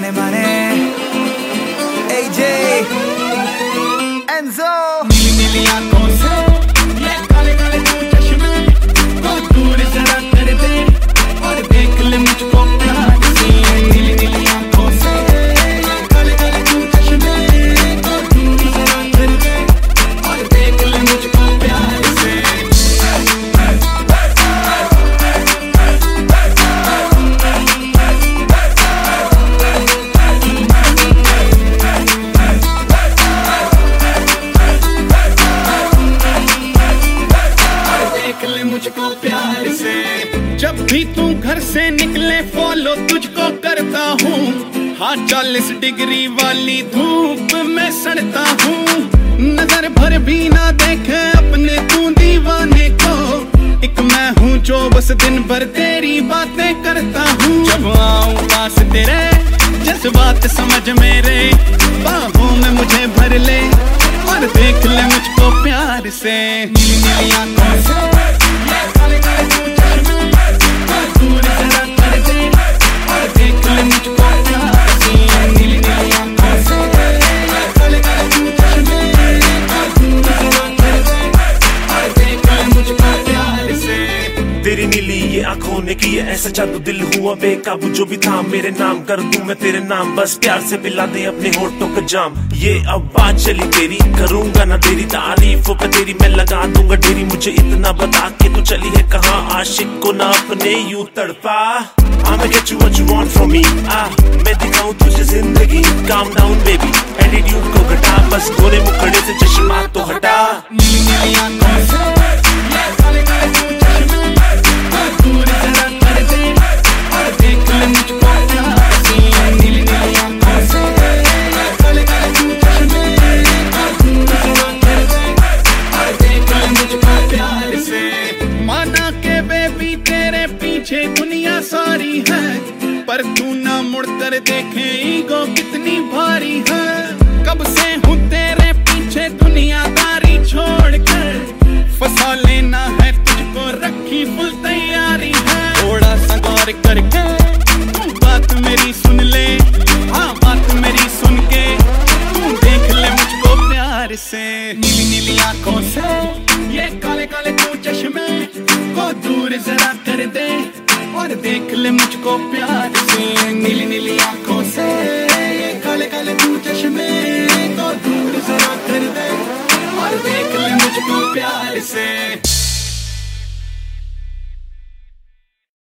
Mane Mane, AJ, Enzo. नीली नीली आंखों से ये काले काले दो चश्मे को दूर जरा कर दे और देख ले मुझको प्यार से। नीली नीली आंखों से ये काले काले दो चश्मे को दूर जरा कर दे और देख ले मुझको प्यार से। मुझको प्यार से। जब भी तू घर से निकले फॉलो तुझको करता हूँ। हाँ 40 डिग्री वाली धूप में सड़ता हूँ। नजर भर भी ना देखे अपने तू दीवाने को। एक मैं हूँ जो बस दिन भर तेरी बातें करता हूँ। जब आऊँ पास तेरे जज्बात समझ मेरे, बाहों में मुझे भर ले और देख ले मुझको प्यार से। नीली नीली आंखों से काले काले दो चश्मे को दूर जरा कर दे और देख ले मुझको प्यार से। नीली नीली आंखों से काले काले दो चश्मे को दूर जरा कर दे और देख ले मुझको प्यार से। तेरी नीली ये आंखों ने की है ऐसा जादू, दिल हुआ बेकाबू। जो भी था मेरे नाम कर दूं मैं तेरे नाम, बस प्यार से पिला दे अपने होठों का जाम। ये अब बात चली तेरी, करूंगा ना तेरी तारीफ पे तेरी मैं लगा दूंगा डेरी। मुझे इतना बता के तू चली है कहाँ, आशिक को ना अपने यूं तड़पा। I'ma get you what you want from me, मैं दिखाऊं तुझे जिंदगी। Calm down baby, एटीट्यूड को घटा, बस गोरे मुखड़े से चश्मा तो हटा। नीली नीली आंखों से ये काले काले दो चश्मे को दूर जरा कर दे और देख ले मुझको प्यार से। नीली नीली आंखों से ये काले काले दो चश्मे को दूर जरा कर दे और देख ले मुझको प्यार से। माना के बेबी तेरे पीछे दुनिया सारी है, पर तू ना मुड़कर देखे ईगो कितनी भारी है। कब से हूँ तेरे पीछे दुनियादारी छोड़कर, फंसा लेना है तुझको रखी फुल तैयारी है। थोड़ा सा गौर करके तू बात मेरी सुन ले, हाँ बात मेरी सुन के तू देख ले मुझको प्यार से। नीली नीली आंखों से ये काले काले दो चश्मे को दूर जरा कर दे और देख ले मुझको प्यार से। नीली नीली आंखों से ये काले काले दो चश्मे को दूर जरा कर दे और देख ले मुझको प्यार से।